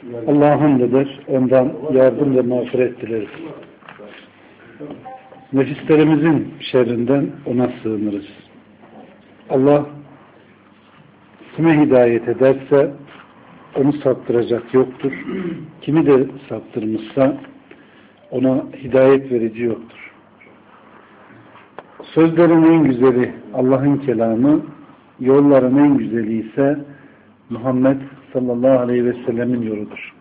Allah'a hamd eder, ondan yardım ve mağfiret dileriz. Nefislerimizin şerrinden ona sığınırız. Allah kime hidayet ederse onu saptıracak yoktur. Kimi de saptırmışsa ona hidayet verici yoktur. Sözlerin en güzeli Allah'ın kelamı, yolların en güzeli ise Muhammed sallallahu aleyhi ve sellemin yoludur.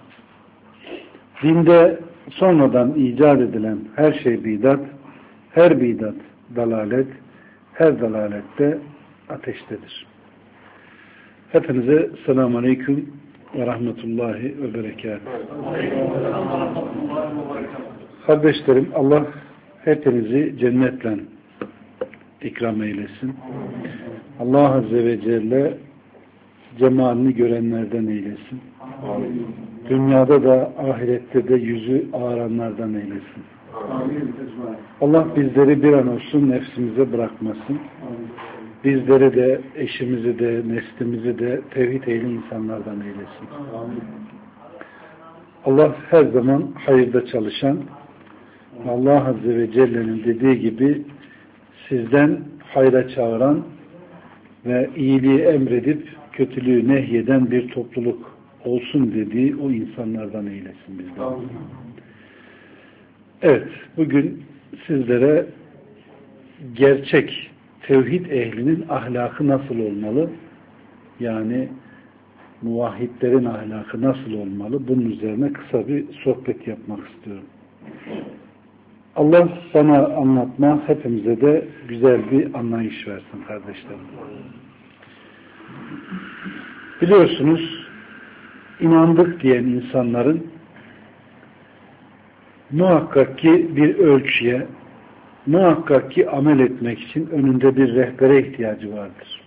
Dinde sonradan icat edilen her şey bidat, her bidat dalalet, her dalalette ateştedir. Hepinize selamun aleyküm ve rahmetullahi ve berekatuhu. Kardeşlerim, Allah hepinizi cennetle ikram eylesin. Allah Azze ve Celle cemalini görenlerden eylesin. Dünyada da ahirette de yüzü ağaranlardan eylesin. Allah bizleri bir an olsun nefsimize bırakmasın. Bizleri de, eşimizi de, neslimizi de tevhid ehli insanlardan eylesin. Allah her zaman hayırda çalışan, Allah Azze ve Celle'nin dediği gibi sizden hayra çağıran ve iyiliği emredip kötülüğü nehyeden bir topluluk olsun dediği o insanlardan eylesin bizden. Evet, bugün sizlere gerçek tevhid ehlinin ahlakı nasıl olmalı? Yani muvahhidlerin ahlakı nasıl olmalı? Bunun üzerine kısa bir sohbet yapmak istiyorum. Allah sana anlatma, hepimize de güzel bir anlayış versin kardeşlerim. Biliyorsunuz, inandık diyen insanların muhakkak ki bir ölçüye, muhakkak ki amel etmek için önünde bir rehbere ihtiyacı vardır.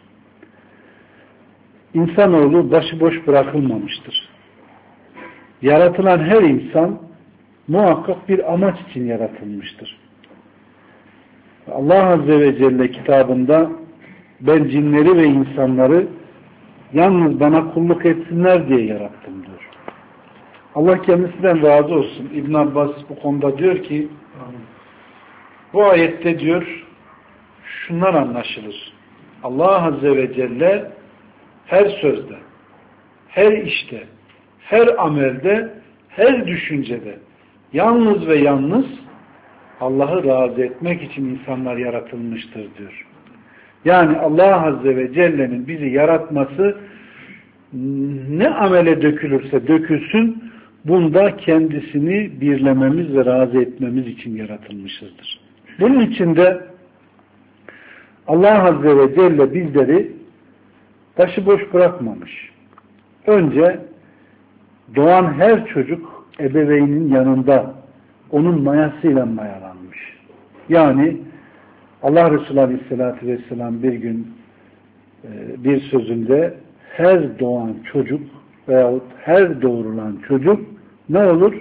İnsanoğlu başıboş bırakılmamıştır. Yaratılan her insan muhakkak bir amaç için yaratılmıştır. Allah Azze ve Celle kitabında ben cinleri ve insanları yalnız bana kulluk etsinler diye yarattım diyor. Allah kendisinden razı olsun. İbn Abbas bu konuda diyor ki bu ayette diyor şunlar anlaşılır. Allah Azze ve Celle her sözde, her işte, her amelde, her düşüncede yalnız ve yalnız Allah'ı razı etmek için insanlar yaratılmıştır diyor. Yani Allah Azze ve Celle'nin bizi yaratması ne amele dökülürse dökülsün bunda kendisini birlememiz ve razı etmemiz için yaratılmışızdır. Bunun için de Allah Azze ve Celle bizleri başıboş bırakmamış. Önce doğan her çocuk ebeveynin yanında onun mayasıyla mayalanmış. Yani Allah Resulü Aleyhisselatü Vesselam bir gün bir sözünde her doğan çocuk veyahut her doğrulan çocuk ne olur?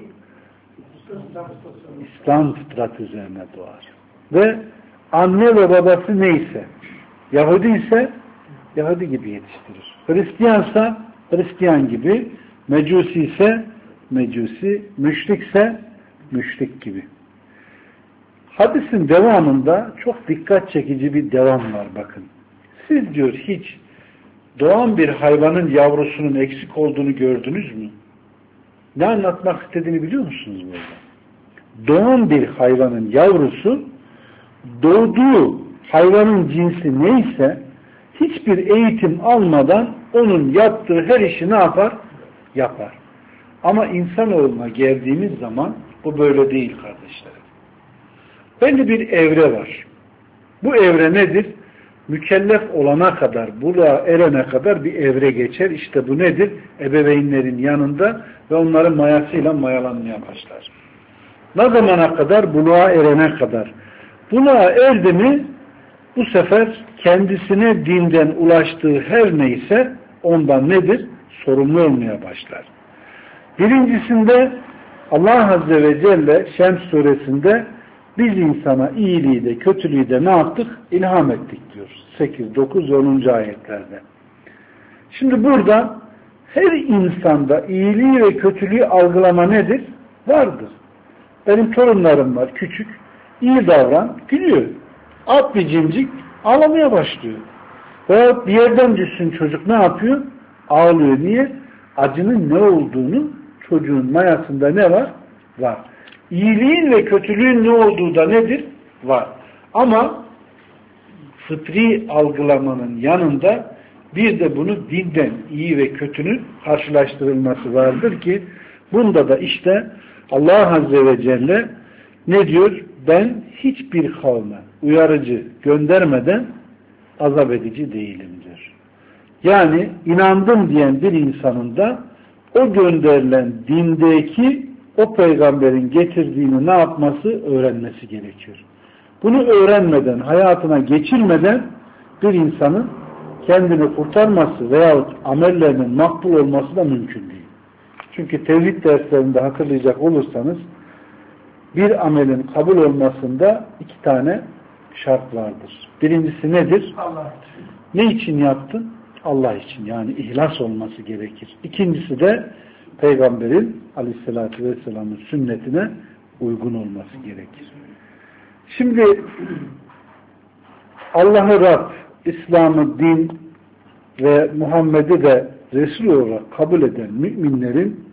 İslam fıtratı üzerine doğar. Ve anne ve babası neyse, Yahudi ise Yahudi gibi yetiştirir. Hristiyansa Hristiyan gibi, Mecusi ise Mecusi, müşrikse müşrik gibi. Hadisin devamında çok dikkat çekici bir devam var bakın. Siz diyor hiç doğan bir hayvanın yavrusunun eksik olduğunu gördünüz mü? Ne anlatmak istediğini biliyor musunuz burada? Doğan bir hayvanın yavrusu doğduğu hayvanın cinsi neyse hiçbir eğitim almadan onun yaptığı her işi ne yapar? Yapar. Ama insanoğluna geldiğimiz zaman bu böyle değil kardeşlerim. Belli bir evre var. Bu evre nedir? Mükellef olana kadar, buluğa erene kadar bir evre geçer. İşte bu nedir? Ebeveynlerin yanında ve onların mayasıyla mayalanmaya başlar. Ne zamana kadar? Buluğa erene kadar. Buluğa erdi mi bu sefer kendisine dinden ulaştığı her neyse ondan nedir? Sorumlu olmaya başlar. Birincisinde Allah Azze ve Celle Şems suresinde biz insana iyiliği de kötülüğü de ne yaptık? İlham ettik diyor. 8, 9 ve 10. ayetlerde. Şimdi burada her insanda iyiliği ve kötülüğü algılama nedir? Vardır. Benim torunlarım var, küçük. İyi davran, gülüyor. At bir cimcik, ağlamaya başlıyor. Veya bir yerden düşsün çocuk ne yapıyor? Ağlıyor. Niye? Acının ne olduğunu çocuğun mayasında ne var? Var. İyiliğin ve kötülüğün ne olduğu da nedir? Var. Ama fıtri algılamanın yanında bir de bunu dinden iyi ve kötünün karşılaştırılması vardır ki bunda da işte Allah Azze ve Celle ne diyor? Ben hiçbir kavme uyarıcı göndermeden azap edici değilim diyor. Yani inandım diyen bir insanın da o gönderilen dindeki o peygamberin getirdiğini ne yapması? Öğrenmesi gerekiyor. Bunu öğrenmeden, hayatına geçirmeden bir insanın kendini kurtarması veyahut amellerinin makbul olması da mümkün değil. Çünkü tevhid derslerinde hatırlayacak olursanız bir amelin kabul olmasında 2 tane şart vardır. Birincisi nedir? Allah. Ne için yaptın? Allah için. Yani ihlas olması gerekir. İkincisi de Peygamberin Aleyhisselatü Vesselam'ın sünnetine uygun olması gerekir. Şimdi Allah'ı Rab, İslam'ı din ve Muhammed'i de Resul olarak kabul eden müminlerin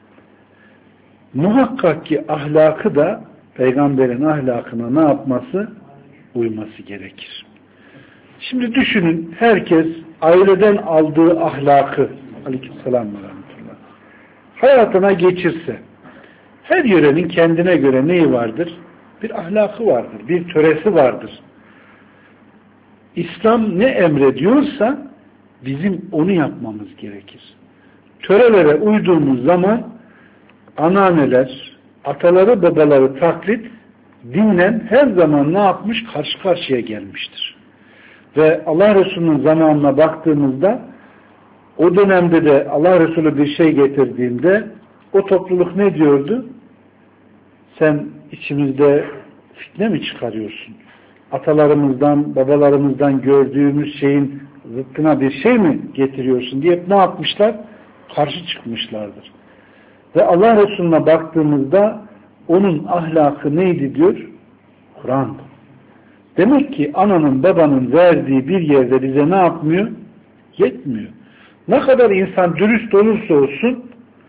muhakkak ki ahlakı da Peygamberin ahlakına ne yapması? Uyması gerekir. Şimdi düşünün, herkes aileden aldığı ahlakı Aleykümselam ve Rahmetullah hayatına geçirse, her yörenin kendine göre neyi vardır? Bir ahlakı vardır, bir töresi vardır. İslam ne emrediyorsa bizim onu yapmamız gerekir. Törelere uyduğumuz zaman anneanneler, ataları, babaları taklit dinle her zaman ne yapmış? Karşı karşıya gelmiştir. Ve Allah Resulü'nün zamanına baktığımızda o dönemde de Allah Resulü bir şey getirdiğinde o topluluk ne diyordu? Sen içimizde fitne mi çıkarıyorsun? Atalarımızdan, babalarımızdan gördüğümüz şeyin zıttına bir şey mi getiriyorsun diye ne yapmışlar? Karşı çıkmışlardır. Ve Allah Resulü'ne baktığımızda onun ahlakı neydi diyor? Kur'an'dı. Demek ki ananın babanın verdiği bir yerde bize ne yapmıyor? Yetmiyor. Ne kadar insan dürüst olursa olsun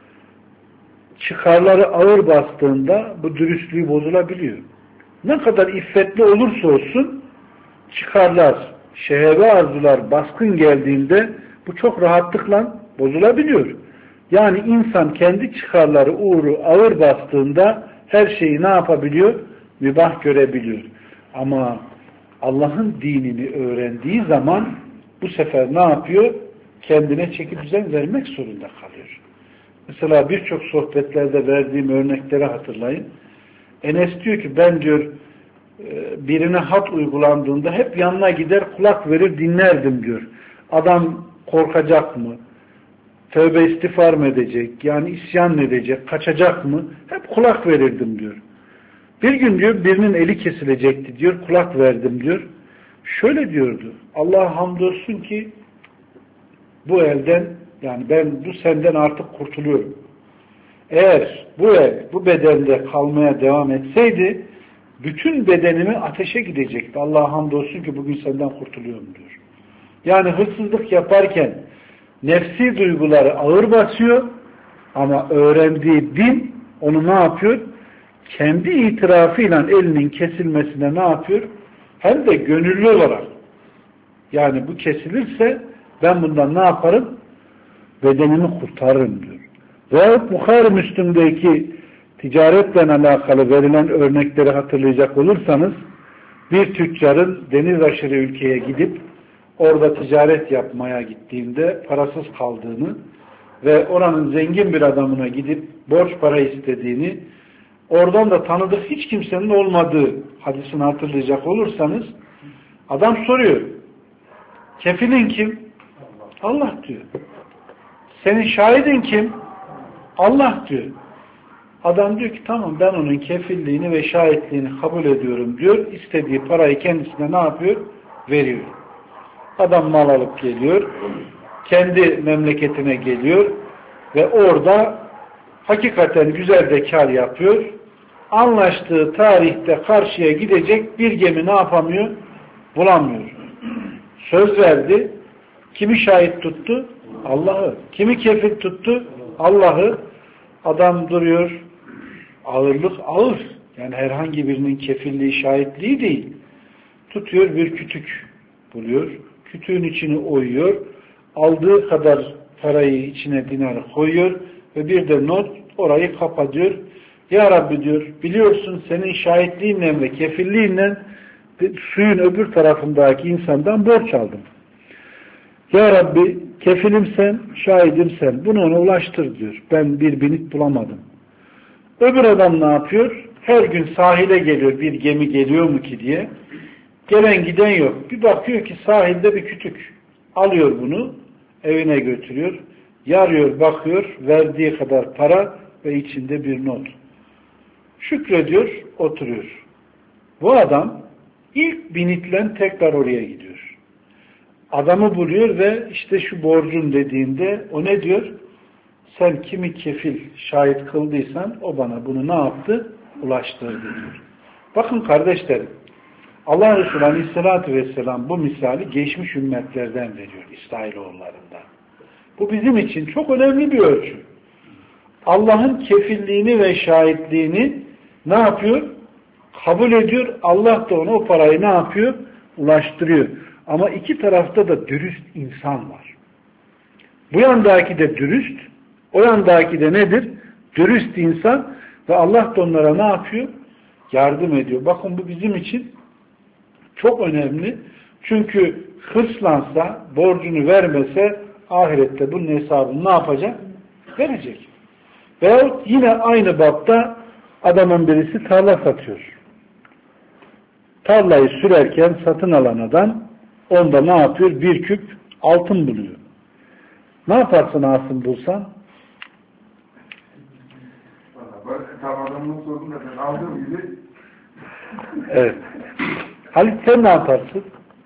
çıkarları ağır bastığında bu dürüstlüğü bozulabiliyor. Ne kadar iffetli olursa olsun çıkarlar, şehve arzular baskın geldiğinde bu çok rahatlıkla bozulabiliyor. Yani insan kendi çıkarları uğru ağır bastığında her şeyi ne yapabiliyor? Mübah görebiliyor. Ama Allah'ın dinini öğrendiği zaman bu sefer ne yapıyor? Kendine çeki düzen vermek zorunda kalıyor. Mesela birçok sohbetlerde verdiğim örnekleri hatırlayın. Enes diyor ki ben diyor birine had uygulandığında hep yanına gider kulak verir dinlerdim diyor. Adam korkacak mı? Tövbe istiğfar mı edecek? Yani isyan mı edecek? Kaçacak mı? Hep kulak verirdim diyor. Bir gün diyor birinin eli kesilecekti diyor. Kulak verdim diyor. Şöyle diyordu. Allah'a hamdolsun ki bu elden yani bu senden artık kurtuluyorum. Eğer bu el bu bedende kalmaya devam etseydi bütün bedenimi ateşe gidecekti. Allah'a hamdolsun ki bugün senden kurtuluyorum diyor. Yani hırsızlık yaparken nefsi duyguları ağır basıyor ama öğrendiği din onu ne yapıyor? Kendi itirafıyla elinin kesilmesine ne yapıyor? Hem de gönüllü olarak. Yani bu kesilirse ben bundan ne yaparım? Bedenimi kurtarırım diyor. Ve Bukhari Müslim'deki ticaretle alakalı verilen örnekleri hatırlayacak olursanız bir tüccarın deniz aşırı ülkeye gidip orada ticaret yapmaya gittiğinde parasız kaldığını ve oranın zengin bir adamına gidip borç para istediğini oradan da tanıdık hiç kimsenin olmadığı hadisini hatırlayacak olursanız adam soruyor. Kefilin kim? Allah diyor. Senin şahidin kim? Allah diyor. Adam diyor ki tamam ben onun kefilliğini ve şahitliğini kabul ediyorum diyor. İstediği parayı kendisine ne yapıyor? Veriyor. Adam mal alıp geliyor. Kendi memleketine geliyor. ve orada hakikaten güzel de kar yapıyor. Anlaştığı tarihte karşıya gidecek bir gemi ne yapamıyor? Bulamıyor. Söz verdi. Kimi şahit tuttu? Allah'ı. Kimi kefil tuttu? Allah'ı. Adam duruyor. Ağırlık ağır. Yani herhangi birinin kefilliği, şahitliği değil. Tutuyor, bir kütük buluyor. Kütüğün içini oyuyor. Aldığı kadar parayı içine, dinarı koyuyor ve bir de not, orayı kapatıyor. Ya Rabbi diyor, biliyorsun senin şahitliğinle ve kefilliğinle suyun öbür tarafındaki insandan borç aldım. Ya Rabbi, kefilim sen, şahidim sen. Bunu ona ulaştır diyor. Ben bir binit bulamadım. Öbür adam ne yapıyor? Her gün sahile geliyor, bir gemi geliyor mu ki diye. Gelen giden yok. Bir bakıyor ki sahilde bir kütük. Alıyor bunu, evine götürüyor. Yarıyor, bakıyor, verdiği kadar para ve içinde bir not. Şükrediyor, oturuyor. Bu adam ilk binitlen tekrar oraya gidiyor. Adamı buluyor ve işte şu borcun dediğinde o ne diyor? Sen kimi kefil, şahit kıldıysan o bana bunu ne yaptı? Ulaştırdı diyor. Bakın kardeşlerim, Allah Resulü Aleyhisselatü Vesselam bu misali geçmiş ümmetlerden veriyor, İsrailoğullarından. Bu bizim için çok önemli bir ölçü. Allah'ın kefilliğini ve şahitliğini ne yapıyor? Kabul ediyor. Allah da ona o parayı ne yapıyor? Ulaştırıyor. Ama iki tarafta da dürüst insan var. Bu yandaki de dürüst, o yandaki de nedir? Dürüst insan ve Allah da onlara ne yapıyor? Yardım ediyor. Bakın bu bizim için çok önemli. Çünkü hırslansa, borcunu vermese ahirette bunun hesabını ne yapacak? Verecek. Veyahut yine aynı bapta adamın birisi tarla satıyor. Tarlayı sürerken satın alan adam onda ne yapıyor? Bir küp altın buluyor. Ne yaparsın altın bulsan? Tam adamın sorduğunda ben aldığım gibi. Evet. Halit sen ne yaparsın?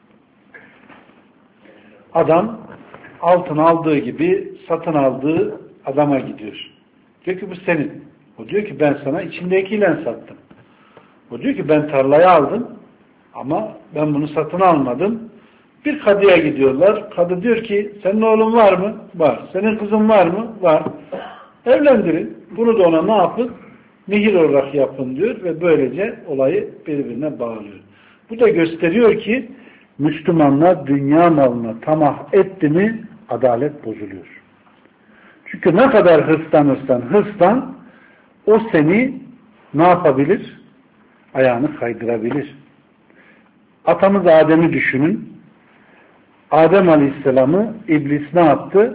Adam altın aldığı gibi satın aldığı adama gidiyor. Diyor ki bu senin. O diyor ki ben sana içindekiyle sattım. O diyor ki ben tarlayı aldım ama ben bunu satın almadım. Bir kadıya gidiyorlar. Kadı diyor ki senin oğlun var mı? Var. Senin kızın var mı? Var. Evlendirin. Bunu da ona ne yapın? Mihir olarak yapın diyor ve böylece olayı birbirine bağlıyor. Bu da gösteriyor ki Müslümanlar dünya malına tamah etti mi adalet bozuluyor. Çünkü ne kadar hırslan o seni ne yapabilir? Ayağını kaydırabilir. Atamız Adem'i düşünün. Adem Aleyhisselam'ı iblis ne yaptı?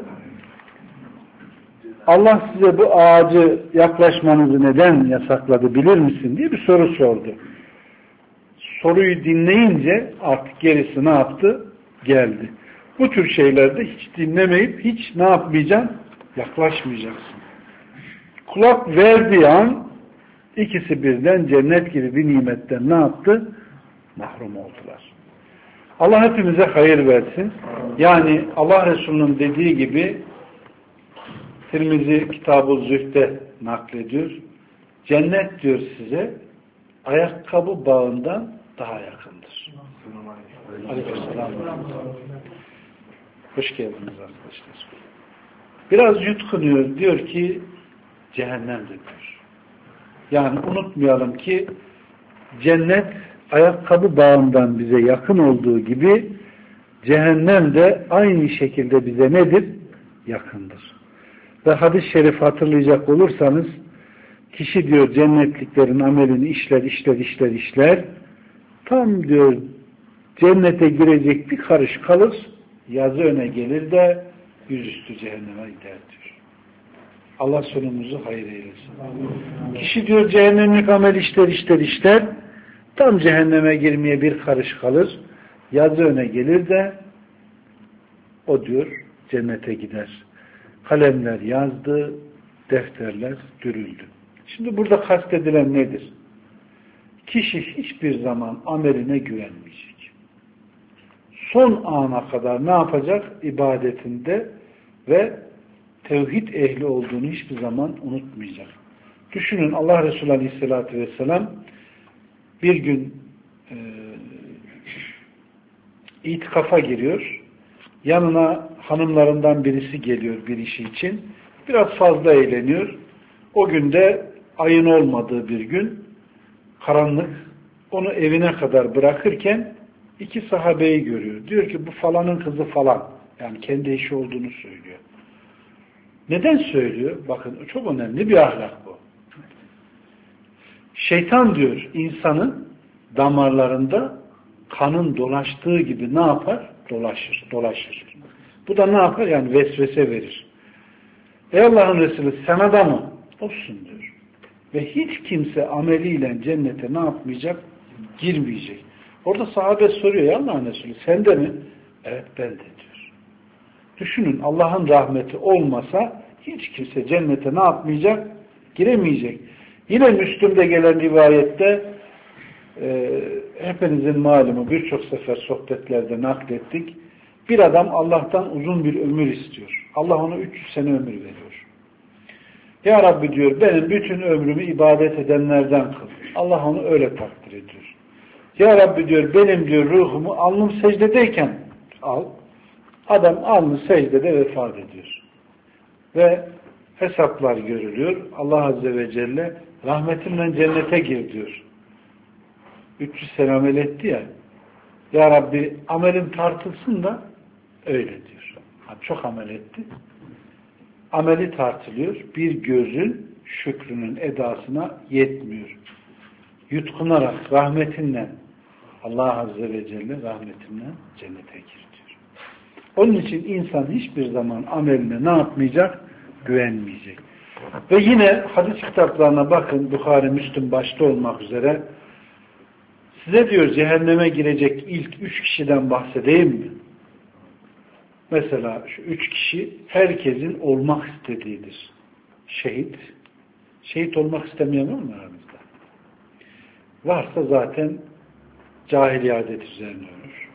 Allah size bu ağacı yaklaşmanızı neden yasakladı bilir misin diye bir soru sordu. Soruyu dinleyince artık gerisi ne yaptı? Geldi. Bu tür şeylerde hiç dinlemeyip hiç ne yapmayacaksın? Yaklaşmayacaksın. Kulak verdiği an ikisi birden cennet gibi bir nimetten ne yaptı? Mahrum oldular. Allah hepimize hayır versin. Yani Allah Resulü'nün dediği gibi Tirmizi Kitab-ı Zühd'de naklediyor. Cennet diyor size ayakkabı bağından daha yakındır. Aleykümselam. Hoş geldiniz arkadaşlar. Biraz yutkunuyor. Diyor ki cehennemdir diyor. Yani unutmayalım ki cennet ayakkabı bağından bize yakın olduğu gibi cehennem de aynı şekilde bize nedir? Yakındır. Ve hadis-i şerif hatırlayacak olursanız kişi diyor cennetliklerin amelini işler. Tam diyor cennete girecek bir karış kalır, yazı öne gelir de yüzüstü cehenneme gider diyor. Allah sonumuzu hayır eylesin. Kişi diyor cehennemlik amel işler. Tam cehenneme girmeye bir karış kalır, yazı öne gelir de o diyor cennete gider. Kalemler yazdı, defterler dürüldü. Şimdi burada kastedilen nedir? Kişi hiçbir zaman ameline güvenmeyecek. Son ana kadar ne yapacak? İbadetinde ve tevhid ehli olduğunu hiçbir zaman unutmayacak. Düşünün, Allah Resulü Aleyhisselatü Vesselam bir gün itikafa giriyor. Yanına hanımlarından birisi geliyor bir işi için. Biraz fazla eğleniyor. O günde ayın olmadığı bir gün, karanlık, onu evine kadar bırakırken iki sahabeyi görüyor. Diyor ki bu falanın kızı falan. Yani kendi eşi olduğunu söylüyor. Neden söylüyor? Bakın çok önemli bir ahlak bu. Şeytan diyor insanın damarlarında kanın dolaştığı gibi ne yapar? Dolaşır. Bu da ne yapar? Yani vesvese verir. Ey Allah'ın Resulü sen adamı olsun diyor. Ve hiç kimse ameliyle cennete ne yapmayacak? Girmeyecek. Orada sahabe soruyor ya Allah'ın Resulü sen de mi? Evet ben de diyor. Düşünün Allah'ın rahmeti olmasa hiç kimse cennete ne yapmayacak? Giremeyecek. Yine Müslüm'de gelen rivayette hepinizin malumu birçok sefer sohbetlerde naklettik. Bir adam Allah'tan uzun bir ömür istiyor. Allah ona 300 sene ömür veriyor. Ya Rabbi diyor benim bütün ömrümü ibadet edenlerden kıl. Allah onu öyle takdir ediyor. Ya Rabbi diyor benim diyor ruhumu alnım secdedeyken al. Adam alnı secdede vefat ediyor. Ve hesaplar görülüyor. Allah Azze ve Celle rahmetimle cennete gir diyor. 300 sene amel etti ya. Ya Rabbi amelim tartılsın da öyle diyor. Çok amel etti. Ameli tartılıyor. Bir gözün şükrünün edasına yetmiyor. Yutkunarak rahmetinle Allah Azze ve Celle rahmetinle cennete gir diyor. Onun için insan hiçbir zaman ameline ne yapmayacak? Güvenmeyecek. Ve yine hadis kitaplarına bakın, Bukhari, Müslüm başta olmak üzere size diyor cehenneme girecek ilk 3 kişiden bahsedeyim mi? Mesela şu 3 kişi herkesin olmak istediğidir. Şehit. Şehit olmak istemeyen var mı aramızda? Varsa zaten cahiliye adet üzerine ölür.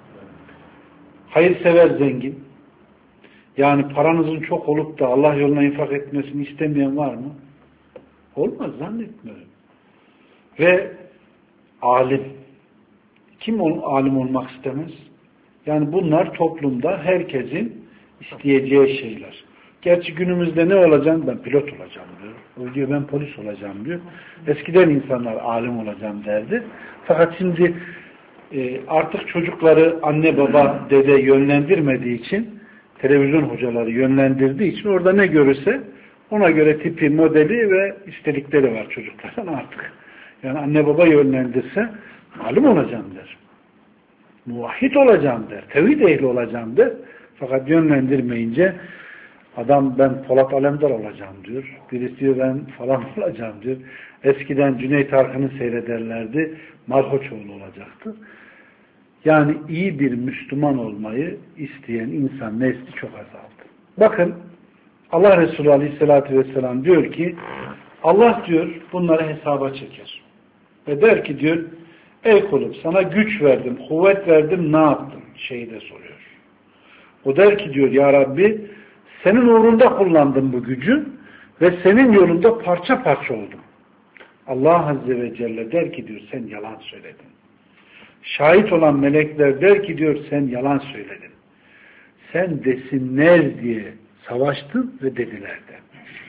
Hayırsever zengin. Yani paranızın çok olup da Allah yoluna infak etmesini istemeyen var mı? Olmaz, zannetmiyorum. Ve alim. Kim alim olmak istemez? Yani bunlar toplumda herkesin isteyeceği şeyler. Gerçi günümüzde ne olacağım? Ben pilot olacağım diyor. O diyor ben polis olacağım diyor. Eskiden insanlar alim olacağım derdi. Fakat şimdi artık çocukları anne baba dede yönlendirmediği için, televizyon hocaları yönlendirdiği için orada ne görürse ona göre tipi, modeli ve istedikleri var çocukların artık. Yani anne baba yönlendirse alim olacağım der. Muvahhid olacağım der. Tevhid ehli olacağım der. Fakat yönlendirmeyince adam ben Polat Alemdar olacağım diyor. Birisi diyor ben falan olacağım diyor. Eskiden Cüneyt Arkın'ı seyrederlerdi. Malkoçoğlu olacaktı. Yani iyi bir Müslüman olmayı isteyen insan nesli çok azaldı. Bakın Allah Resulü Aleyhisselatü Vesselam diyor ki Allah diyor bunları hesaba çeker. Ve der ki diyor ey kulum sana güç verdim, kuvvet verdim ne yaptın? Şeyde soruyor. O der ki diyor ya Rabbi senin uğrunda kullandım bu gücü ve senin yolunda parça parça oldum. Allah Azze ve Celle der ki diyor sen yalan söyledin. Şahit olan melekler der ki diyor sen yalan söyledin. Sen desinler diye savaştın ve dediler de.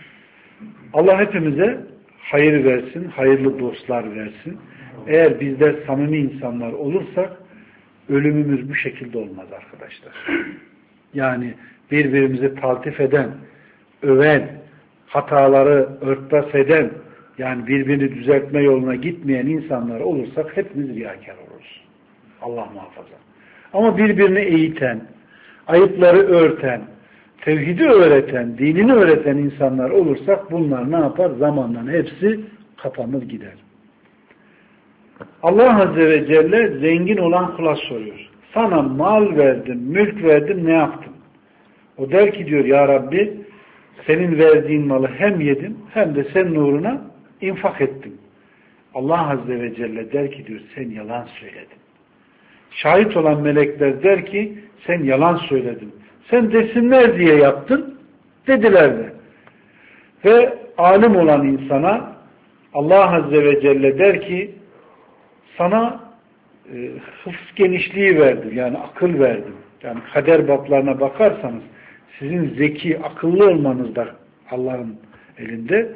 Allah hepimize hayır versin, hayırlı dostlar versin. Eğer bizler samimi insanlar olursak ölümümüz bu şekilde olmaz arkadaşlar. Yani birbirimizi taltif eden, öven, hataları örtbas eden, yani birbirini düzeltme yoluna gitmeyen insanlar olursak hepimiz riyakar oluruz. Allah muhafaza. Ama birbirini eğiten, ayıpları örten, tevhidi öğreten, dinini öğreten insanlar olursak bunlar ne yapar? Zamanla hepsi kapanır gider. Allah Azze ve Celle zengin olan kula soruyor. Sana mal verdim, mülk verdim, ne yaptın? O der ki diyor ya Rabbi senin verdiğin malı hem yedim hem de senin uğruna infak ettim. Allah Azze ve Celle der ki diyor sen yalan söyledin. Şahit olan melekler der ki sen yalan söyledin. Sen desinler diye yaptın Dediler de. Ve alim olan insana Allah Azze ve Celle der ki sana hıfz genişliği verdim. Yani akıl verdim. Yani kader bablarına bakarsanız sizin zeki, akıllı olmanız da Allah'ın elinde,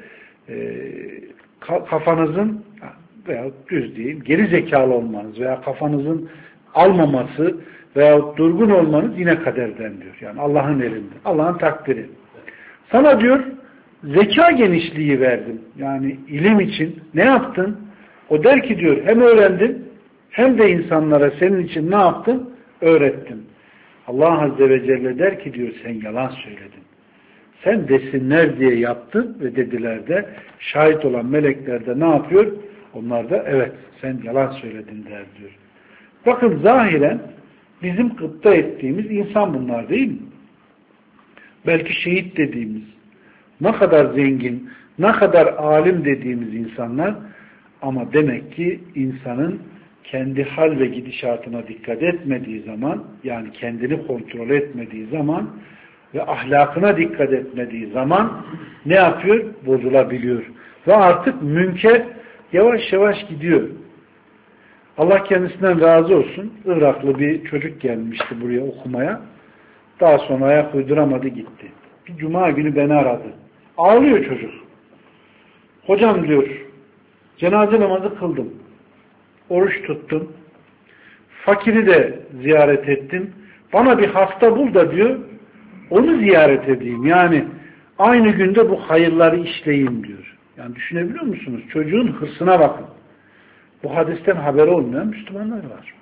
kafanızın veya düz diyeyim geri zekalı olmanız veya kafanızın almaması veya durgun olmanız yine kaderden diyor. Yani Allah'ın elinde. Allah'ın takdiri. Sana diyor zeka genişliği verdim. Yani ilim için ne yaptın? O der ki diyor hem öğrendin hem de insanlara senin için ne yaptın? Öğrettin. Allah Azze ve Celle der ki diyor sen yalan söyledin. Sen desinler diye yaptın ve dediler de şahit olan melekler de ne yapıyor? Onlar da evet sen yalan söyledin der diyor. Bakın zahiren bizim gıpta ettiğimiz insan bunlar değil mi? Belki şehit dediğimiz, ne kadar zengin, ne kadar alim dediğimiz insanlar ama demek ki insanın kendi hal ve gidişatına dikkat etmediği zaman, yani kendini kontrol etmediği zaman ve ahlakına dikkat etmediği zaman ne yapıyor? Bozulabiliyor. Ve artık münker yavaş yavaş gidiyor. Allah kendisinden razı olsun. Iraklı bir çocuk gelmişti buraya okumaya. Daha sonra ayak uyduramadı gitti. Bir cuma günü beni aradı. Ağlıyor çocuk. Hocam diyor, cenaze namazı kıldım. Oruç tuttum. Fakiri de ziyaret ettim. Bana bir hasta bul da diyor, onu ziyaret edeyim. Yani aynı günde bu hayırları işleyeyim diyor. Yani düşünebiliyor musunuz? Çocuğun hırsına bakın. Bu hadisten haberi olmayan Müslümanlar var.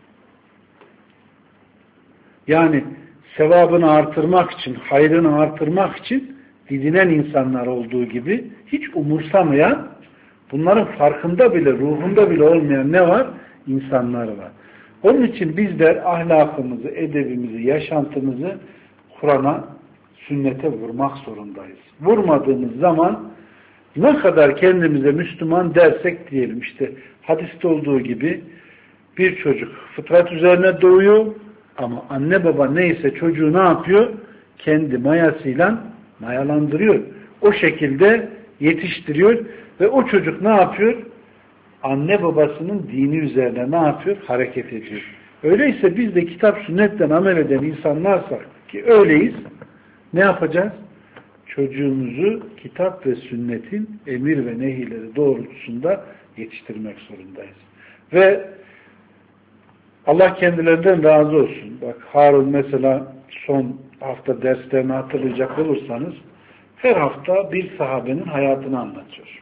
Yani sevabını artırmak için, hayrını artırmak için didinen insanlar olduğu gibi hiç umursamayan, bunların farkında bile, ruhunda bile olmayan ne var? İnsanlar var. Onun için bizler ahlakımızı, edebimizi, yaşantımızı Kur'an'a, sünnete vurmak zorundayız. Vurmadığımız zaman ne kadar kendimize Müslüman dersek diyelim, işte hadiste olduğu gibi bir çocuk fıtrat üzerine doğuyor ama anne baba neyse çocuğu ne yapıyor? Kendi mayasıyla mayalandırıyor. O şekilde yetiştiriyor ve o çocuk ne yapıyor? Anne babasının dini üzerine ne yapıyor? Hareket ediyor. Öyleyse biz de kitap sünnetten amel eden insanlarsak ki öyleyiz, ne yapacağız? Çocuğumuzu kitap ve sünnetin emir ve nehileri doğrultusunda yetiştirmek zorundayız. Ve Allah kendilerinden razı olsun. Bak Harun mesela son hafta derslerini hatırlayacak olursanız her hafta bir sahabenin hayatını anlatıyor.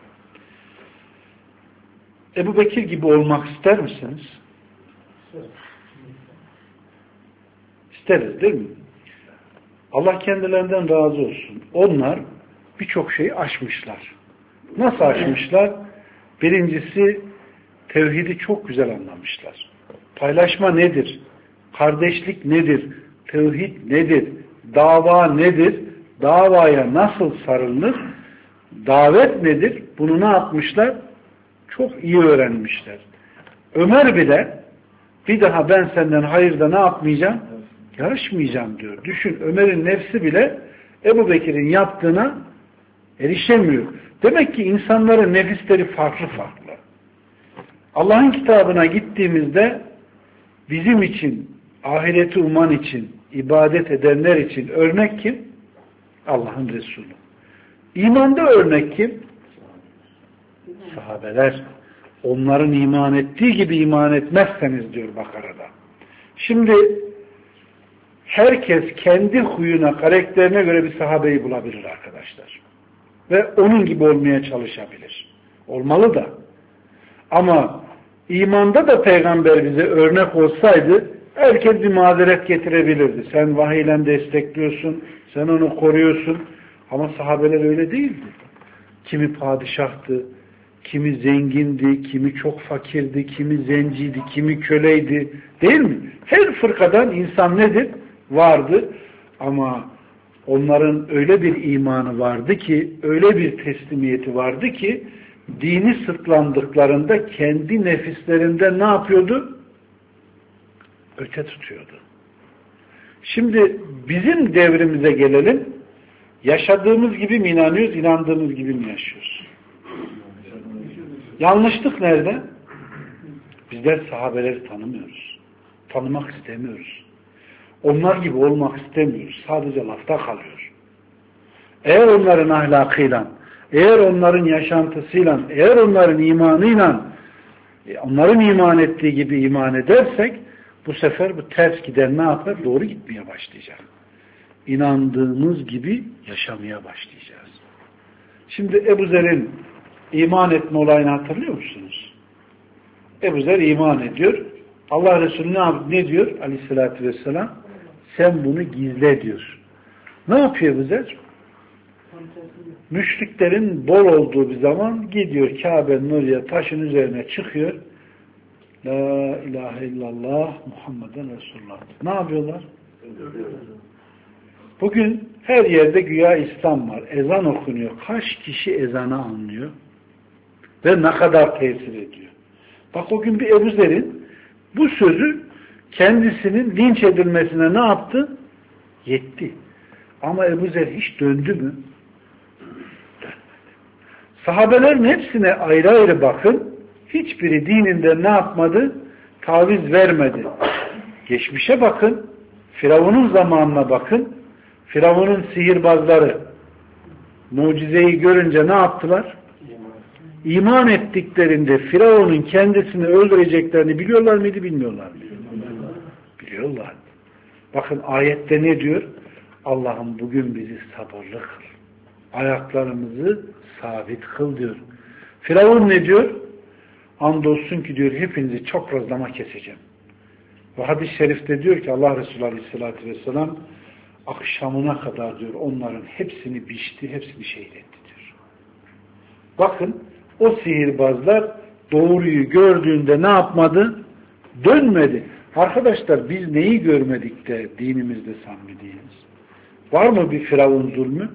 Ebu Bekir gibi olmak ister misiniz? İsteriz değil mi? Allah kendilerinden razı olsun. Onlar birçok şeyi aşmışlar. Nasıl aşmışlar? Birincisi tevhidi çok güzel anlamışlar. Paylaşma nedir? Kardeşlik nedir? Tevhid nedir? Dava nedir? Davaya nasıl sarılır? Davet nedir? Bunu ne yapmışlar? Çok iyi öğrenmişler. Ömer bile bir daha ben senden hayırda ne yapmayacağım? Yarışmayacağım diyor. Düşün, Ömer'in nefsi bile Ebu Bekir'in yaptığına erişemiyor. Demek ki insanların nefisleri farklı farklı. Allah'ın kitabına gittiğimizde bizim için, ahireti uman için, ibadet edenler için örnek kim? Allah'ın Resulü. İmanda örnek kim? Sahabeler. Onların iman ettiği gibi iman etmezseniz diyor Bakara'da. Şimdi herkes kendi huyuna, karakterine göre bir sahabeyi bulabilir arkadaşlar. Ve onun gibi olmaya çalışabilir. Olmalı da. Ama imanda da peygamber bize örnek olsaydı herkes bir mazeret getirebilirdi. Sen vahiyle destekliyorsun, sen onu koruyorsun. Ama sahabeler öyle değildi. Kimi padişahtı, kimi zengindi, kimi çok fakirdi, kimi zenciydi, kimi köleydi. Değil mi? Her fırkadan insan nedir? Vardı. Ama onların öyle bir imanı vardı ki, öyle bir teslimiyeti vardı ki, dini sırtlandıklarında kendi nefislerinde ne yapıyordu? Öte tutuyordu. Şimdi bizim devrimize gelelim. Yaşadığımız gibi mi inanıyoruz, inandığımız gibi mi yaşıyoruz? Yanlışlık nerede? Bizler sahabeleri tanımıyoruz. Tanımak istemiyoruz. Onlar gibi olmak istemiyoruz. Sadece lafta kalıyor. Eğer onların ahlakıyla, eğer onların yaşantısıyla, eğer onların imanıyla, onların iman ettiği gibi iman edersek, bu sefer bu ters giden ne yapar? Doğru gitmeye başlayacak. İnandığımız gibi yaşamaya başlayacağız. Şimdi Ebu Zer'in iman etme olayını hatırlıyor musunuz? Ebu Zer iman ediyor. Allah Resulü ne diyor? Aleyhissalatü vesselam, sen bunu gizle diyor. Ne yapıyor Ebu Zer? Müşriklerin bol olduğu bir zaman gidiyor Kabe'nin oraya, taşın üzerine çıkıyor. La ilahe illallah Muhammeden Resulullah. Ne yapıyorlar? Bugün her yerde güya İslam var. Ezan okunuyor. Kaç kişi ezanı anlıyor? Ve ne kadar tesir ediyor? Bak o gün bir Ebu Zer'in bu sözü kendisinin linç edilmesine ne yaptı? Yetti. Ama Ebu Zer hiç döndü mü? Dönmedi. Sahabelerin hepsine ayrı ayrı bakın. Hiçbiri dininden ne yapmadı? Taviz vermedi. Geçmişe bakın. Firavun'un zamanına bakın. Firavun'un sihirbazları mucizeyi görünce ne yaptılar? İman ettiklerinde Firavun'un kendisini öldüreceklerini biliyorlar mıydı, bilmiyorlar mıydı? Biliyorlar. Bakın ayette ne diyor? Allah'ım bugün bizi sabırlı kıl. Ayaklarımızı sabit kıl diyor. Firavun ne diyor? Andolsun ki diyor hepinizi çok razlama keseceğim. Ve hadis-i şerifte diyor ki Allah Resulü Aleyhisselatü Vesselam akşamına kadar diyor onların hepsini biçti, hepsini şehit etti diyor. Bakın o sihirbazlar doğruyu gördüğünde ne yapmadı? Dönmedi. Arkadaşlar biz neyi görmedik de dinimizde samimi değiliz? Var mı bir Firavun zulmü?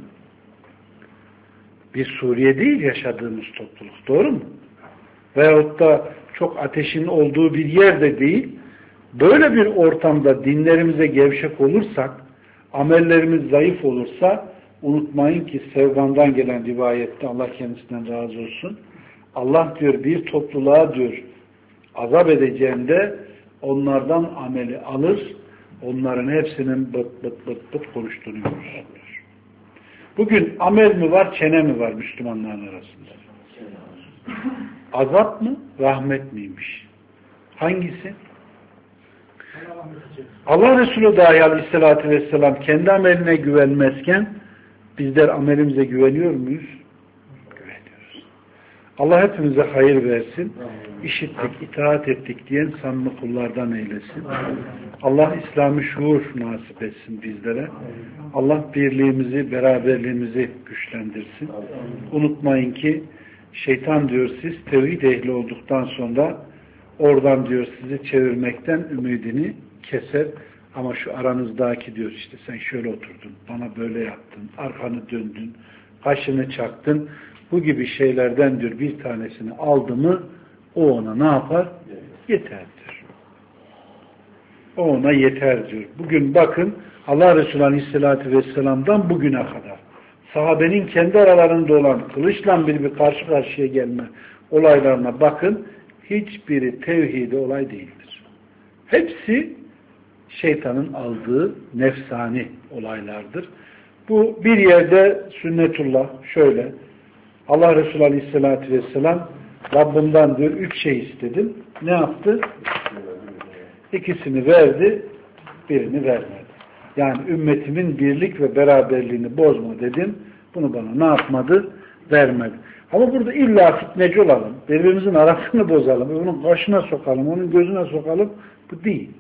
Bir Suriye değil yaşadığımız topluluk. Doğru mu? Veyahut da çok ateşin olduğu bir yerde değil. Böyle bir ortamda dinlerimize gevşek olursak, amellerimiz zayıf olursa unutmayın ki Sevban'dan gelen rivayette Allah kendisinden razı olsun. Allah diyor bir topluluğa diyor azap edeceğinde onlardan ameli alır, onların hepsinin bıt bıt bıt bıt konuştuğunu görür. Bugün amel mi var, çene mi var Müslümanların arasında? Azap mı, rahmet miymiş? Hangisi? Allah Resulü dahi Aleyhisselatü Vesselam kendi ameline güvenmezken bizler amelimize güveniyor muyuz? Güveniyoruz. Allah hepimize hayır versin. İşittik, itaat ettik diyen samimi kullardan eylesin. Allah İslam'ı şuur nasip etsin bizlere. Allah birliğimizi, beraberliğimizi güçlendirsin. Unutmayın ki şeytan diyor siz tevhid ehli olduktan sonra oradan diyor sizi çevirmekten ümidini keser. Ama şu aranızdaki diyor işte sen şöyle oturdun, bana böyle yaptın, arkanı döndün, kaşını çaktın. Bu gibi şeylerden diyor bir tanesini aldı mı o ona ne yapar? Yeter diyor. O ona yeter diyor. Bugün bakın Allah Resulü Aleyhisselatü Vesselam'dan bugüne kadar sahabenin kendi aralarında olan kılıçla bir karşı karşıya gelme olaylarına bakın. Hiçbiri tevhidi olay değildir. Hepsi şeytanın aldığı nefsani olaylardır. Bu bir yerde sünnetullah şöyle Allah Resulü Aleyhisselatü Vesselam Rabbimden diyor 3 şey istedim. Ne yaptı? İkisini verdi, birini vermedi. Yani ümmetimin birlik ve beraberliğini bozma dedim. Bunu bana ne yapmadı? Vermedi. Ama burada illa fitneci olalım. Birbirimizin arasını bozalım. Onun kaşına sokalım, onun gözüne sokalım. Bu değil.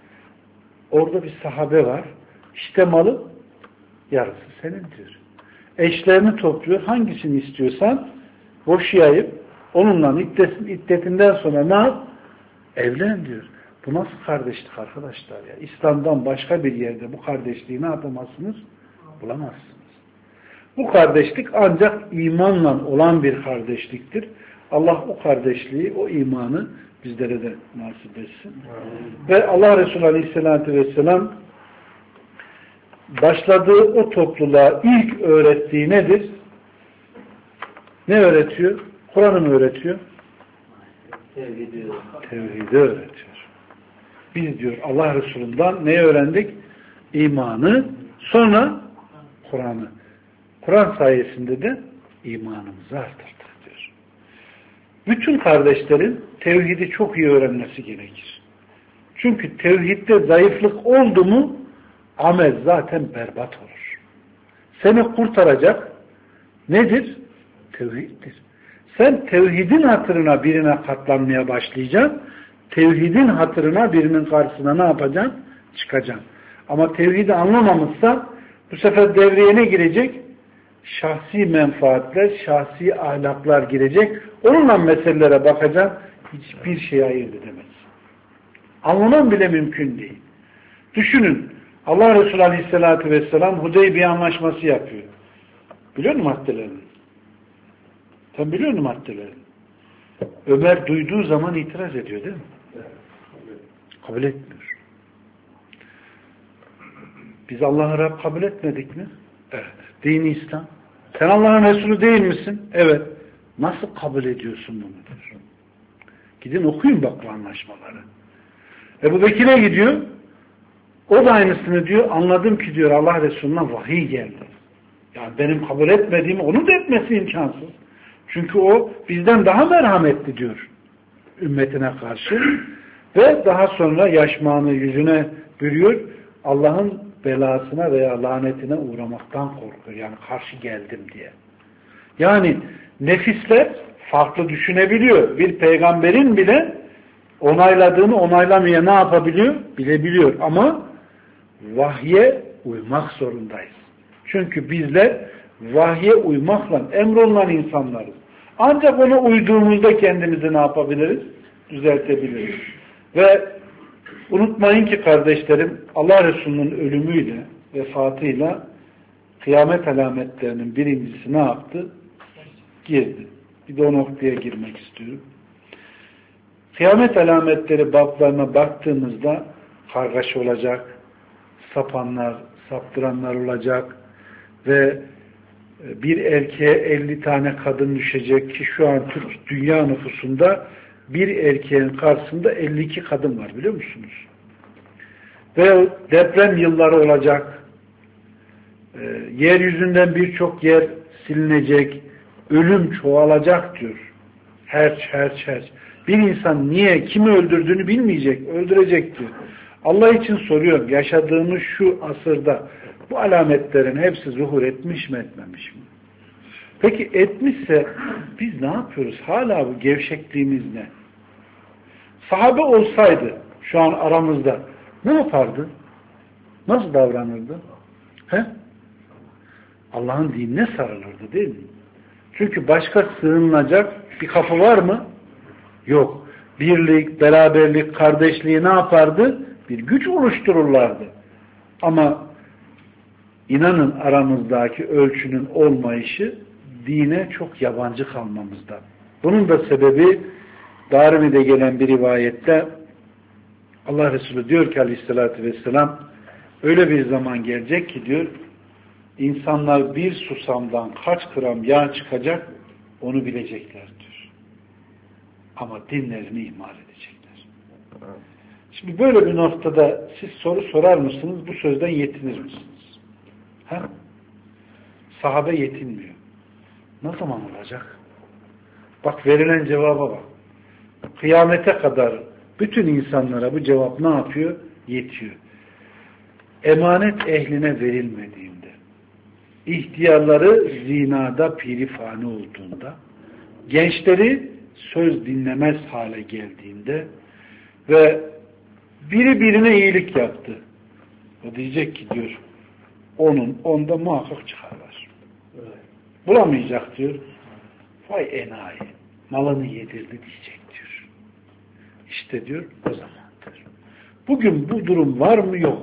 Orada bir sahabe var. İşte malı yarısı senin diyor. Eşlerini topluyor. Hangisini istiyorsan boşayıp onunla iddetinden sonra ne yap? Evlen diyor. Bu nasıl kardeşlik arkadaşlar ya? İslam'dan başka bir yerde bu kardeşliği ne yapamazsınız? Bulamazsınız. Bu kardeşlik ancak imanla olan bir kardeşliktir. Allah o kardeşliği, o imanı bizlere de nasip etsin. Ve Allah Resulü Aleyhisselatü Vesselam başladığı o topluluğa ilk öğrettiği nedir? Ne öğretiyor? Kur'an'ı mı öğretiyor? Tevhidi öğretiyor. Biz diyor Allah Resulü'nden ne öğrendik? İmanı, sonra Kur'an'ı. Kur'an sayesinde de imanımızı arttırdık diyor. Bütün kardeşlerin tevhidi çok iyi öğrenmesi gerekir. Çünkü tevhidde zayıflık oldu mu amel zaten berbat olur. Seni kurtaracak nedir? Tevhiddir. Sen tevhidin hatırına birine katlanmaya başlayacaksın. Tevhidin hatırına birinin karşısına ne yapacaksın? Çıkacaksın. Ama tevhidi anlamamışsa bu sefer devreye ne girecek? Şahsi menfaatler, şahsi ahlaklar girecek. Onunla meselelere bakacaksın. Hiçbir şey ayırt edemez. Anlamam bile mümkün değil. Düşünün. Allah Resulü Aleyhisselatü Vesselam Hudeybiye anlaşması yapıyor. Biliyor musun maddelerini? Sen biliyor musun maddelerini? Ömer duyduğu zaman itiraz ediyor değil mi? Kabul etmiyor. Biz Allah'ı Rab kabul etmedik mi? Evet. Dini İslam. Sen Allah'ın Resulü değil misin? Evet. Nasıl kabul ediyorsun bunu diyor. Gidin okuyun bak bu anlaşmaları. Ebu Bekir'e gidiyor. O da aynısını diyor. Anladım ki diyor Allah Resulü'ne vahiy geldi. Yani benim kabul etmediğimi onun da etmesi imkansız. Çünkü o bizden daha merhametli diyor ümmetine karşı. Ve daha sonra yaşmağını yüzüne bürüyor. Allah'ın belasına veya lanetine uğramaktan korkuyor. Yani karşı geldim diye. Yani nefisler farklı düşünebiliyor. Bir peygamberin bile onayladığını onaylamaya ne yapabiliyor? Bilebiliyor. Ama vahye uymak zorundayız. Çünkü bizler vahye uymakla emrolunan insanlarız. Ancak ona uyduğumuzda kendimizi ne yapabiliriz? Düzeltebiliriz. Ve unutmayın ki kardeşlerim Allah Resulü'nün ölümüyle, vefatıyla kıyamet alametlerinin birincisi ne yaptı? Girdi. Bir de o noktaya girmek istiyorum. Kıyamet alametleri bablarına baktığımızda kargaşa olacak, sapanlar, saptıranlar olacak ve bir erkeğe 50 tane kadın düşecek ki şu an Türk dünya nüfusunda bir erkeğin karşısında 52 kadın var biliyor musunuz? Ve deprem yılları olacak. Yeryüzünden birçok yer silinecek. Ölüm çoğalacak diyor. Herç. Bir insan niye, kimi öldürdüğünü bilmeyecek, öldürecek diyor. Allah için soruyorum, yaşadığımız şu asırda bu alametlerin hepsi zuhur etmiş mi, etmemiş mi? Peki etmişse biz ne yapıyoruz? Hala bu gevşekliğimiz ne? Sahabe olsaydı şu an aramızda ne yapardı? Nasıl davranırdı? He? Allah'ın dinine sarılırdı değil mi? Çünkü başka sığınılacak bir kapı var mı? Yok. Birlik, beraberlik, kardeşliği ne yapardı? Bir güç oluştururlardı. Ama inanın aramızdaki ölçünün olmayışı dine çok yabancı kalmamızda. Bunun da sebebi Darimi'de gelen bir rivayette Allah Resulü diyor ki aleyhissalatü vesselam öyle bir zaman gelecek ki diyor insanlar bir susamdan kaç gram yağ çıkacak onu bilecekler diyor. Ama dinlerini ihmal edecekler. Şimdi böyle bir noktada siz soru sorar mısınız? Bu sözden yetinir misiniz? Ha? Sahabe yetinmiyor. Ne zaman olacak? Bak verilen cevaba bak. Kıyamete kadar bütün insanlara bu cevap ne yapıyor? Yetiyor. Emanet ehline verilmediğinde, ihtiyarları zinada pirifani olduğunda, gençleri söz dinlemez hale geldiğinde ve biri birine iyilik yaptı. O diyecek ki diyor, onda muhakkak çıkar var. Bulamayacak diyor. Vay enayi, malını yedirdi diyecek diyor. İşte diyor o zamandır. Bugün bu durum var mı yok.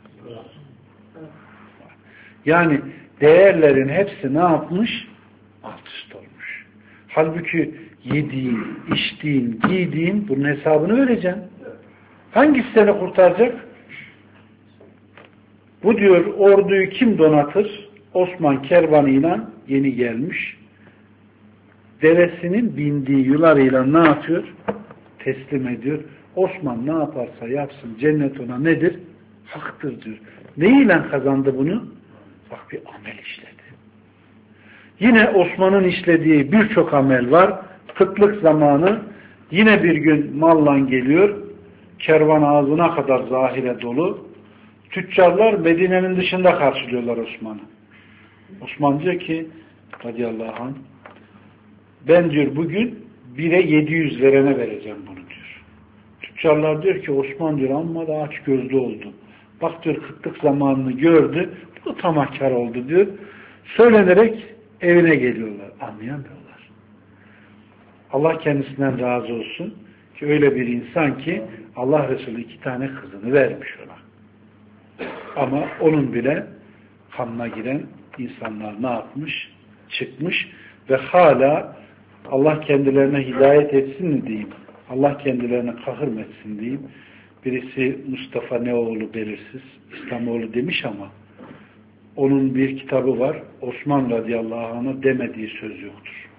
Yani değerlerin hepsi ne yapmış? Alt üst olmuş. Halbuki yediğin, içtiğin, giydiğin bunun hesabını vereceksin. Hangisi seni kurtaracak? Bu diyor orduyu kim donatır? Osman kervanıyla yeni gelmiş. Devesinin bindiği yularıyla ne yapıyor? Teslim ediyor. Osman ne yaparsa yapsın cennet ona nedir? Haktır diyor. Neyle kazandı bunu? Bak bir amel işledi. Yine Osman'ın işlediği birçok amel var. Kıtlık zamanı yine bir gün malla geliyor. Kervan ağzına kadar zahire dolu. Tüccarlar Medine'nin dışında karşılıyorlar Osman'ı. Osman diyor ki radıyallahu anh ben diyor bugün 1'e 700 verene vereceğim bunu diyor. Tüccarlar diyor ki Osman diyor amma da aç gözlü oldu. Bak diyor kıtlık zamanını gördü. Bu tamahkar oldu diyor. Söylenerek evine geliyorlar. Anlayamıyorlar. Allah kendisinden razı olsun ki öyle bir insan ki Allah Resulü 2 tane kızını vermiş ona. Ama onun bile kanına giren insanlar ne yapmış? Çıkmış ve hala Allah kendilerine hidayet etsin mi diyeyim? Allah kendilerine kahır mı etsin diyeyim? Birisi Mustafa Neoğlu belirsiz, İslamoğlu demiş ama onun bir kitabı var. Osman radıyallahu anh'a demediği söz yoktur.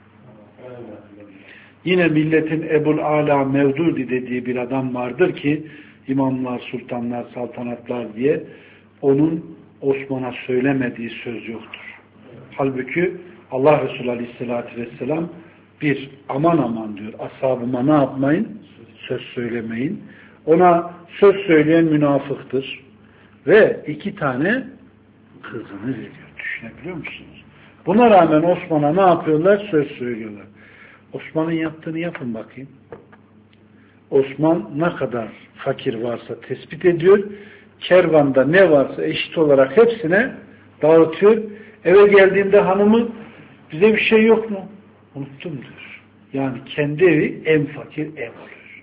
Yine milletin Ebul Ala Mevdudi dediği bir adam vardır ki imamlar, sultanlar, saltanatlar diye onun Osman'a söylemediği söz yoktur. Halbuki Allah Resulü Aleyhisselatü Vesselam bir aman aman diyor. Ashabıma ne yapmayın? Söz söylemeyin. Ona söz söyleyen münafıktır. Ve 2 tane kızını veriyor. Düşünebiliyor musunuz? Buna rağmen Osman'a ne yapıyorlar? Söz söylüyorlar. Osman'ın yaptığını yapın bakayım. Osman ne kadar fakir varsa tespit ediyor. Kervanda ne varsa eşit olarak hepsine dağıtıyor. Eve geldiğinde hanımı bize bir şey yok mu? Unuttum diyor. Yani kendi evi en fakir ev oluyor.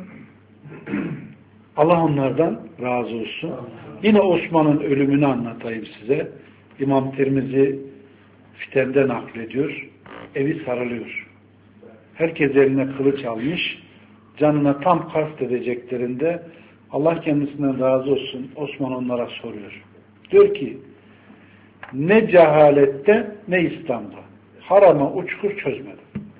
Allah onlardan razı olsun. Yine Osman'ın ölümünü anlatayım size. İmam Tirmizi Fiten'de naklediyor. Evi sarılıyor. Herkes eline kılıç almış. Canına tam kast edeceklerinde Allah kendisinden razı olsun. Osman onlara soruyor. Diyor ki ne cehalette ne İslam'da. Harama uçkur çözmedim.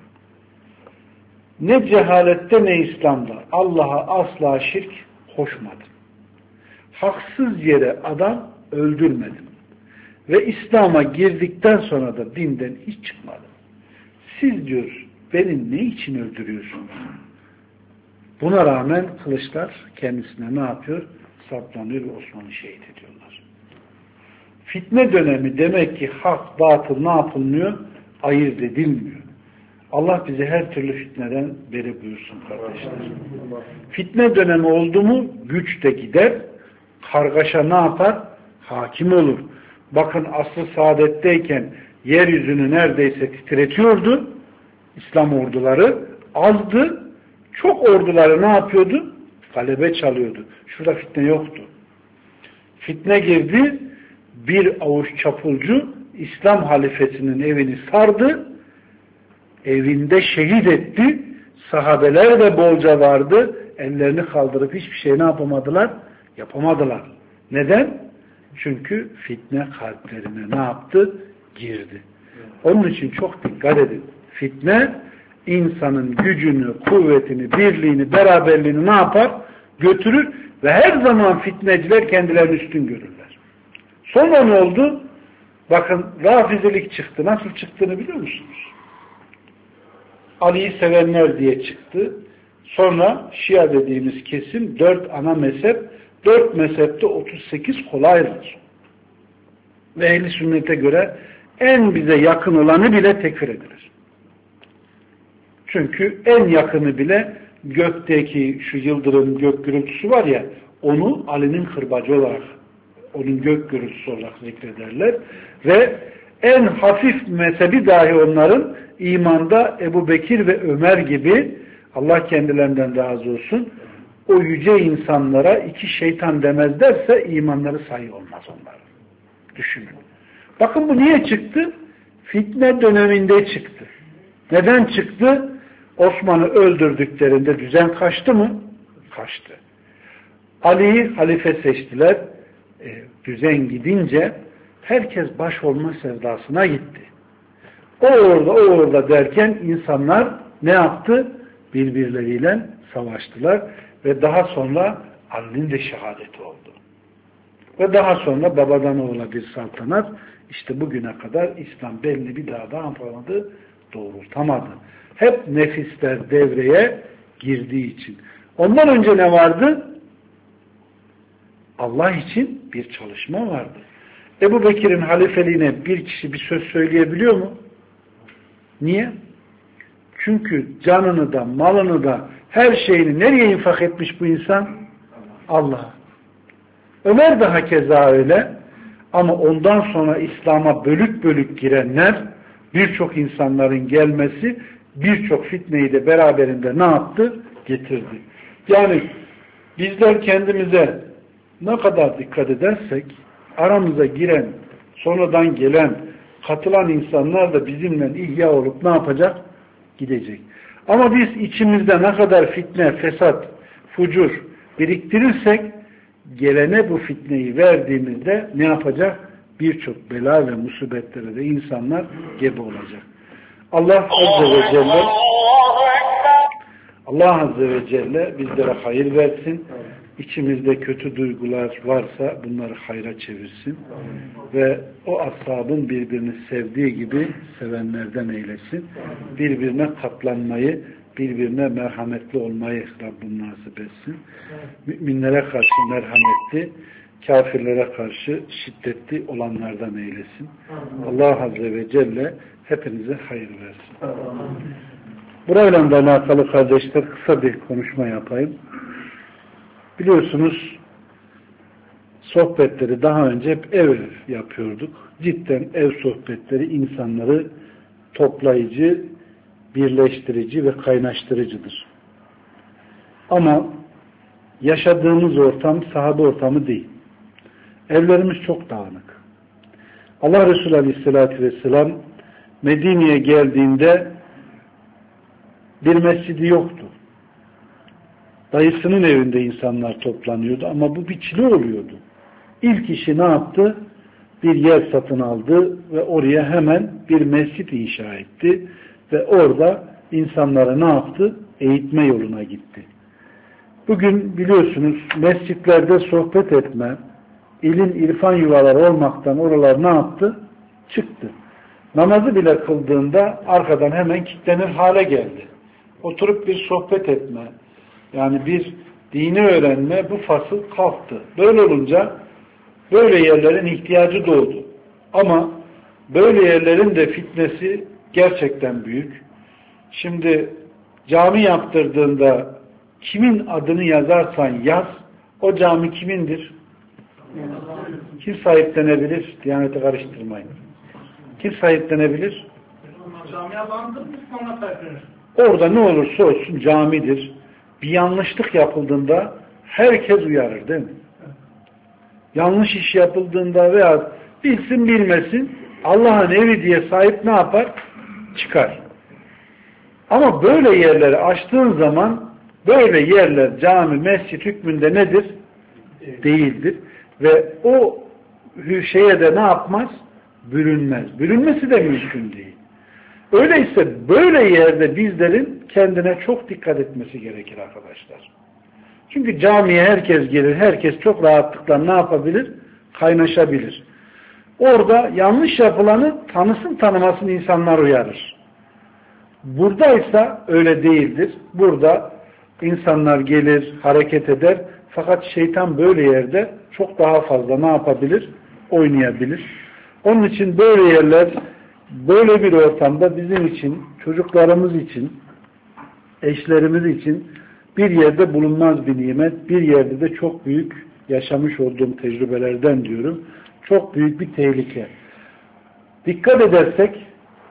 Ne cehalette ne İslam'da. Allah'a asla şirk koşmadım. Haksız yere adam öldürmedim. Ve İslam'a girdikten sonra da dinden hiç çıkmadım. Siz diyor beni ne için öldürüyorsunuz? Buna rağmen kılıçlar kendisine ne yapıyor? Saplanıyor ve Osman'ı şehit ediyorlar. Fitne dönemi demek ki hak, batıl ne yapılmıyor? Ayırt edilmiyor. Allah bizi her türlü fitneden beri buyursun kardeşler. Fitne dönemi oldu mu güç de gider, kargaşa ne yapar? Hakim olur. Bakın asr-ı saadetteyken yeryüzünü neredeyse titretiyordu. İslam orduları azdı. Çok orduları ne yapıyordu? Galebe çalıyordu. Şurada fitne yoktu. Fitne girdi. Bir avuç çapulcu İslam halifesinin evini sardı. Evinde şehit etti. Sahabeler de bolca vardı. Ellerini kaldırıp hiçbir şey ne yapamadılar? Yapamadılar. Neden? Çünkü fitne kalplerine ne yaptı? Girdi. Onun için çok dikkat edin. Fitne insanın gücünü, kuvvetini, birliğini, beraberliğini ne yapar? Götürür ve her zaman fitneciler kendilerini üstün görürler. Sonra ne oldu? Bakın Rafizilik çıktı. Nasıl çıktığını biliyor musunuz? Ali'yi sevenler diye çıktı. Sonra Şia dediğimiz kesim 4 ana mezhep, 4 mezhepte 38 kola ayrılır. Ve ehl-i sünnete göre en bize yakın olanı bile tekfir edilir. Çünkü en yakını bile gökteki şu yıldırım gök gürültüsü var ya, onu Ali'nin kırbacı olarak, onun gök gürültüsü olarak zikrederler. Ve en hafif mezhebi dahi onların imanda Ebu Bekir ve Ömer gibi, Allah kendilerinden razı olsun, o yüce insanlara 2 şeytan demezlerse imanları sayı olmaz onların. Düşünün. Bakın bu niye çıktı? Fitne döneminde çıktı. Neden çıktı? Osman'ı öldürdüklerinde düzen kaçtı mı? Kaçtı. Ali'yi halife seçtiler. düzen gidince herkes baş olma sevdasına gitti. O orada derken insanlar ne yaptı? Birbirleriyle savaştılar ve daha sonra Ali'nin de şehadeti oldu. Ve daha sonra babadan oğula bir saltanat, işte bugüne kadar İslam belli bir daha da yapamadı, doğrultamadı. Hep nefisler devreye girdiği için. Ondan önce ne vardı? Allah için bir çalışma vardı. Ebu Bekir'in halifeliğine bir kişi bir söz söyleyebiliyor mu? Niye? Çünkü canını da, malını da, her şeyini nereye infak etmiş bu insan? Allah'a. Ömer de hakeza öyle. Ama ondan sonra İslam'a bölük bölük girenler, birçok insanların gelmesi, birçok fitneyi de beraberinde ne yaptı? Getirdi. Yani bizler kendimize ne kadar dikkat edersek, aramıza giren, sonradan gelen, katılan insanlar da bizimle ihya olup ne yapacak? Gidecek. Ama biz içimizde ne kadar fitne, fesat, fucur biriktirirsek, gelene bu fitneyi verdiğimizde ne yapacak? Birçok bela ve musibetlere de insanlar gebe olacak. Allah Azze ve Celle bizlere hayır versin. İçimizde kötü duygular varsa bunları hayra çevirsin. Ve o ashabın birbirini sevdiği gibi sevenlerden eylesin. Birbirine katlanmayı, birbirine merhametli olmayı Rabbim nasip etsin. Müminlere karşı merhametli, kafirlere karşı şiddetli olanlardan eylesin. Allah Azze ve Celle hepinize hayır versin. Burayla da alakalı kardeşler kısa bir konuşma yapayım. Biliyorsunuz sohbetleri daha önce hep ev yapıyorduk. Cidden ev sohbetleri insanları toplayıcı, birleştirici ve kaynaştırıcıdır. Ama yaşadığımız ortam sahabe ortamı değil. Evlerimiz çok dağınık. Allah Resulü Aleyhisselatü Vesselam Medine'ye geldiğinde bir mescidi yoktu. Dayısının evinde insanlar toplanıyordu ama bu biçili oluyordu. İlk işi ne yaptı? Bir yer satın aldı ve oraya hemen bir mescit inşa etti ve orada insanlara ne yaptı? Eğitme yoluna gitti. Bugün biliyorsunuz mescitlerde sohbet etme, ilim, irfan yuvaları olmaktan oralar ne yaptı? Çıktı. Namazı bile kıldığında arkadan hemen kilitlenir hale geldi. Oturup bir sohbet etme, yani bir dini öğrenme bu fasıl kalktı. Böyle olunca böyle yerlerin ihtiyacı doğdu. Ama böyle yerlerin de fitnesi gerçekten büyük. Şimdi cami yaptırdığında kimin adını yazarsan yaz, o cami kimindir? Kim sahiplenebilir? Diyaneti karıştırmayın. Kim sahiplenebilir? Camiye bandırmış sonra sahiplenir. Orada ne olursa olsun camidir. Bir yanlışlık yapıldığında herkes uyarır değil mi? Yanlış iş yapıldığında veya bilsin bilmesin Allah'ın evi diye sahip ne yapar? Çıkar. Ama böyle yerleri açtığın zaman böyle yerler cami, mescit hükmünde nedir? Değildir. Ve o şeye de ne yapmaz? Bürünmez. Bürünmesi de mümkün değil. Öyleyse böyle yerde bizlerin kendine çok dikkat etmesi gerekir arkadaşlar. Çünkü camiye herkes gelir, herkes çok rahatlıkla ne yapabilir? Kaynaşabilir. Orada yanlış yapılanı tanısın tanımasın insanlar uyarır. Buradaysa öyle değildir. Burada insanlar gelir, hareket eder. Fakat şeytan böyle yerde çok daha fazla ne yapabilir? Oynayabilir. Onun için böyle yerler, böyle bir ortamda bizim için, çocuklarımız için, eşlerimiz için bir yerde bulunmaz bir nimet, bir yerde de çok büyük yaşamış olduğum tecrübelerden diyorum. Çok büyük bir tehlike. Dikkat edersek,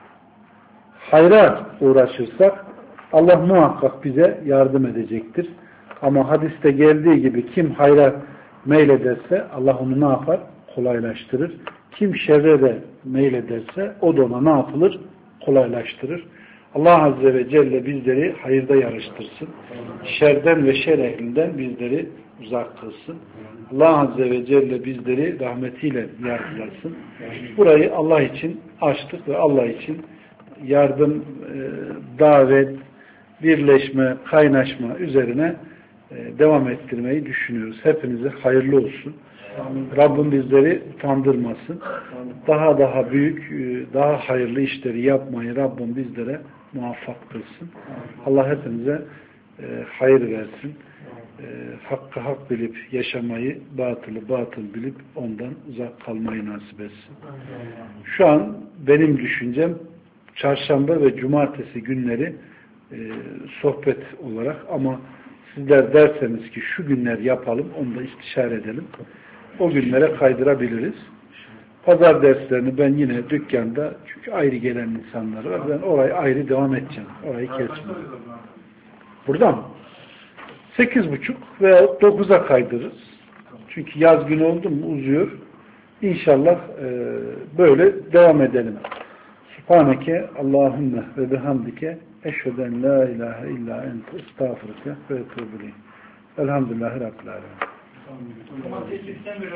hayra uğraşırsak Allah muhakkak bize yardım edecektir. Ama hadiste geldiği gibi kim hayra meylederse Allah onu ne yapar? Kolaylaştırır. Kim şerre de meylederse o da ona ne yapılır? Kolaylaştırır. Allah Azze ve Celle bizleri hayırda yarıştırsın. Şerden ve şer ehlinden bizleri uzak kılsın. Allah Azze ve Celle bizleri rahmetiyle yargılasın. Burayı Allah için açtık ve Allah için yardım, davet, birleşme, kaynaşma üzerine devam ettirmeyi düşünüyoruz. Hepinize hayırlı olsun. Rabbim bizleri utandırmasın. Daha büyük, daha hayırlı işleri yapmayı Rabbim bizlere muvaffak kılsın. Allah hepinize hayır versin. Hakkı hak bilip yaşamayı, batılı batıl bilip ondan uzak kalmayı nasip etsin. Şu an benim düşüncem çarşamba ve cumartesi günleri sohbet olarak, ama sizler derseniz ki şu günler yapalım, onu da istişare edelim. O günlere kaydırabiliriz. Pazar derslerini ben yine dükkanda, çünkü ayrı gelen insanlar var. Ben orayı ayrı devam edeceğim. Orayı kesmeyeceğim. Burada mı? 8.30 veya 9'a kaydırırız. Çünkü yaz günü oldu mu uzuyor. İnşallah böyle devam edelim. Subhaneke Allahümme ve bihamdike eşheden la ilahe illa ente estağfurke ve etûbü ileyk. Elhamdülillahi Rabbil alemin.